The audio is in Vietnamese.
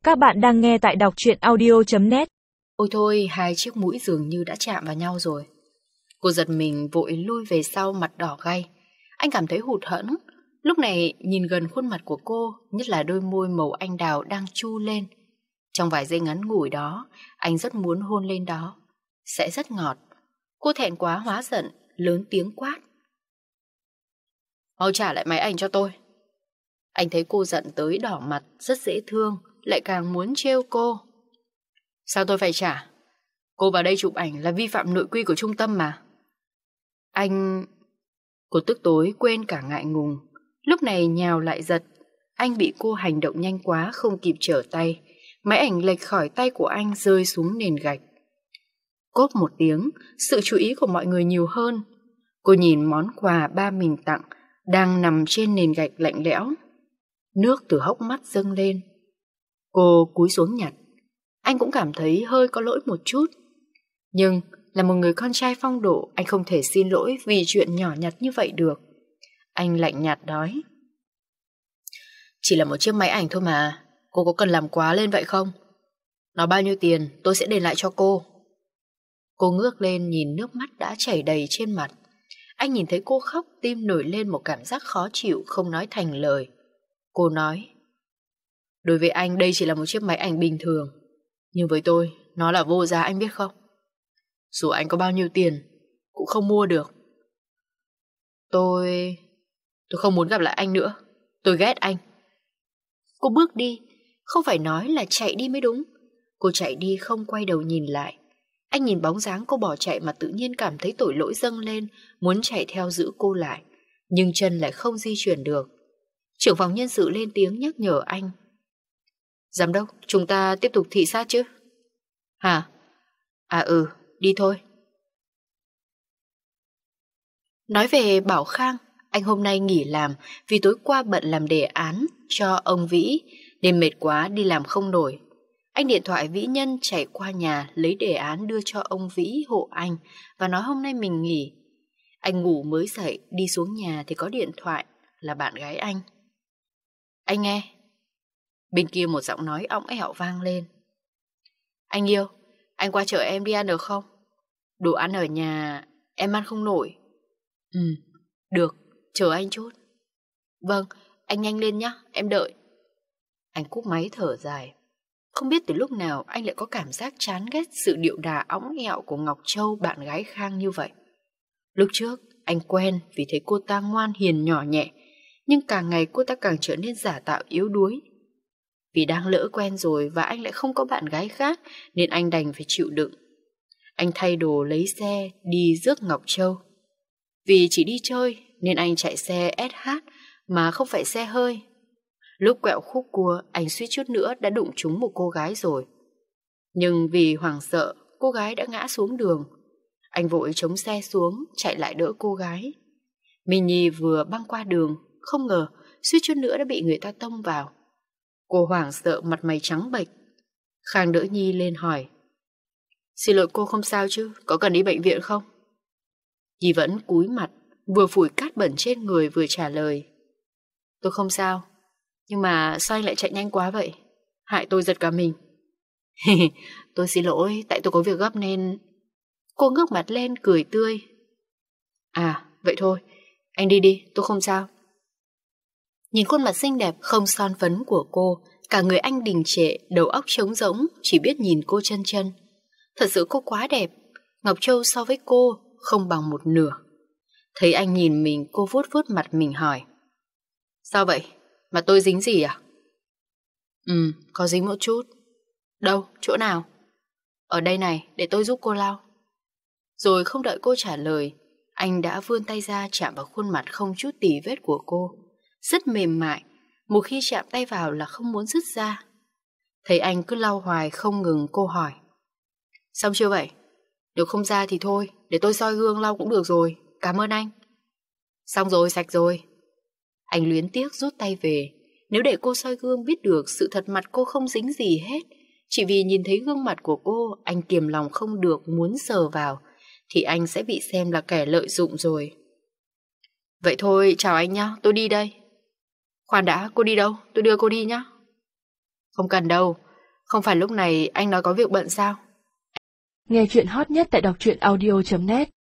Các bạn đang nghe tại đọc truyện audio.net. Ôi thôi, hai chiếc mũi dường như đã chạm vào nhau rồi. Cô giật mình vội lui về sau, mặt đỏ gay. Anh cảm thấy hụt hẫng. Lúc này nhìn gần khuôn mặt của cô, nhất là đôi môi màu anh đào đang chu lên. Trong vài giây ngắn ngủi đó, anh rất muốn hôn lên đó. Sẽ rất ngọt. Cô thẹn quá hóa giận, lớn tiếng quát: "Mau trả lại máy ảnh cho tôi." Anh thấy cô giận tới đỏ mặt, rất dễ thương, lại càng muốn trêu cô. "Sao tôi phải trả? Cô vào đây chụp ảnh là vi phạm nội quy của trung tâm mà." Anh... Cô tức tối quên cả ngại ngùng. Lúc này nhào lại giật. Anh bị cô hành động nhanh quá, không kịp trở tay. Máy ảnh lệch khỏi tay của anh, rơi xuống nền gạch. Cốp một tiếng, sự chú ý của mọi người nhiều hơn. Cô nhìn món quà ba mình tặng đang nằm trên nền gạch lạnh lẽo. Nước từ hốc mắt dâng lên. Cô cúi xuống nhặt. Anh cũng cảm thấy hơi có lỗi một chút. Nhưng là một người con trai phong độ, anh không thể xin lỗi vì chuyện nhỏ nhặt như vậy được. Anh lạnh nhạt nói: "Chỉ là một chiếc máy ảnh thôi mà, cô có cần làm quá lên vậy không? Nó bao nhiêu tiền tôi sẽ đền lại cho cô." Cô ngước lên nhìn nước mắt đã chảy đầy trên mặt. Anh nhìn thấy cô khóc, tim nổi lên một cảm giác khó chịu không nói thành lời. Cô nói: "Đối với anh đây chỉ là một chiếc máy ảnh bình thường, nhưng với tôi nó là vô giá, anh biết không? Dù anh có bao nhiêu tiền cũng không mua được. Tôi không muốn gặp lại anh nữa. Tôi ghét anh." Cô bước đi. Không phải nói là chạy đi mới đúng. Cô chạy đi không quay đầu nhìn lại. Anh nhìn bóng dáng cô bỏ chạy mà tự nhiên cảm thấy tội lỗi dâng lên, muốn chạy theo giữ cô lại, nhưng chân lại không di chuyển được. Trưởng phòng nhân sự lên tiếng nhắc nhở anh: "Giám đốc, chúng ta tiếp tục thị sát chứ?" "Hả? À đi thôi." Nói về Bảo Khang, anh hôm nay nghỉ làm vì tối qua bận làm đề án cho ông Vĩ nên mệt quá đi làm không nổi. Anh điện thoại Vĩ Nhân chạy qua nhà lấy đề án đưa cho ông Vĩ hộ anh và nói hôm nay mình nghỉ. Anh ngủ mới dậy, đi xuống nhà thì có điện thoại, là bạn gái anh. "Anh nghe." Bên kia một giọng nói õng ẻo vang lên: "Anh yêu, anh qua chở em đi ăn được không? Đồ ăn ở nhà em ăn không nổi." Được, chờ anh chút." "Vâng, anh nhanh lên nhé, em đợi." Anh cúp máy thở dài. Không biết từ lúc nào anh lại có cảm giác chán ghét sự điệu đà õng ẹo của Ngọc Châu, bạn gái Khang như vậy. Lúc trước anh quen vì thấy cô ta ngoan hiền nhỏ nhẹ, nhưng càng ngày cô ta càng trở nên giả tạo yếu đuối. Vì đang lỡ quen rồi và anh lại không có bạn gái khác nên anh đành phải chịu đựng. Anh thay đồ lấy xe đi rước Ngọc Châu. Vì chỉ đi chơi nên anh chạy xe SH mà không phải xe hơi. Lúc quẹo khúc cua anh suýt chút nữa đã đụng trúng một cô gái rồi. Nhưng vì hoảng sợ, cô gái đã ngã xuống đường. Anh vội chống xe xuống chạy lại đỡ cô gái. Mini vừa băng qua đường, không ngờ suýt chút nữa đã bị người ta tông vào. Cô hoảng sợ mặt mày trắng bệch. Khang đỡ Nhi lên hỏi: "Xin lỗi cô không sao chứ, có cần đi bệnh viện không?" Nhi vẫn cúi mặt, vừa phủi cát bẩn trên người vừa trả lời: "Tôi không sao. Nhưng mà sao anh lại chạy nhanh quá vậy? Hại tôi giật cả mình." "Tôi xin lỗi, tại tôi có việc gấp nên..." Cô ngước mặt lên cười tươi: "À, vậy thôi, anh đi đi, tôi không sao." Nhìn khuôn mặt xinh đẹp không son phấn của cô, cả người anh đình trệ, đầu óc trống rỗng, chỉ biết nhìn cô chân chân. Thật sự cô quá đẹp, Ngọc Châu so với cô không bằng một nửa. Thấy anh nhìn mình, cô vuốt vuốt mặt mình hỏi: "Sao vậy? Mà tôi dính gì à?" Có dính một chút." "Đâu? Chỗ nào?" "Ở đây này, để tôi giúp cô lau." Rồi không đợi cô trả lời, anh đã vươn tay ra chạm vào khuôn mặt không chút tì vết của cô. Rất mềm mại, một khi chạm tay vào là không muốn dứt ra. Thấy anh cứ lau hoài không ngừng, cô hỏi: "Xong chưa vậy? Nếu không ra thì thôi, để tôi soi gương lau cũng được rồi, cảm ơn anh." "Xong rồi, sạch rồi." Anh luyến tiếc rút tay về. Nếu để cô soi gương biết được sự thật mặt cô không dính gì hết, chỉ vì nhìn thấy gương mặt của cô anh kiềm lòng không được muốn sờ vào, thì anh sẽ bị xem là kẻ lợi dụng rồi. "Vậy thôi, chào anh nhá, tôi đi đây." "Khoan đã, cô đi đâu? Tôi đưa cô đi nhá." "Không cần đâu, Không phải lúc này anh nói có việc bận sao? Nghe chuyện hot nhất tại đọc truyện audio.net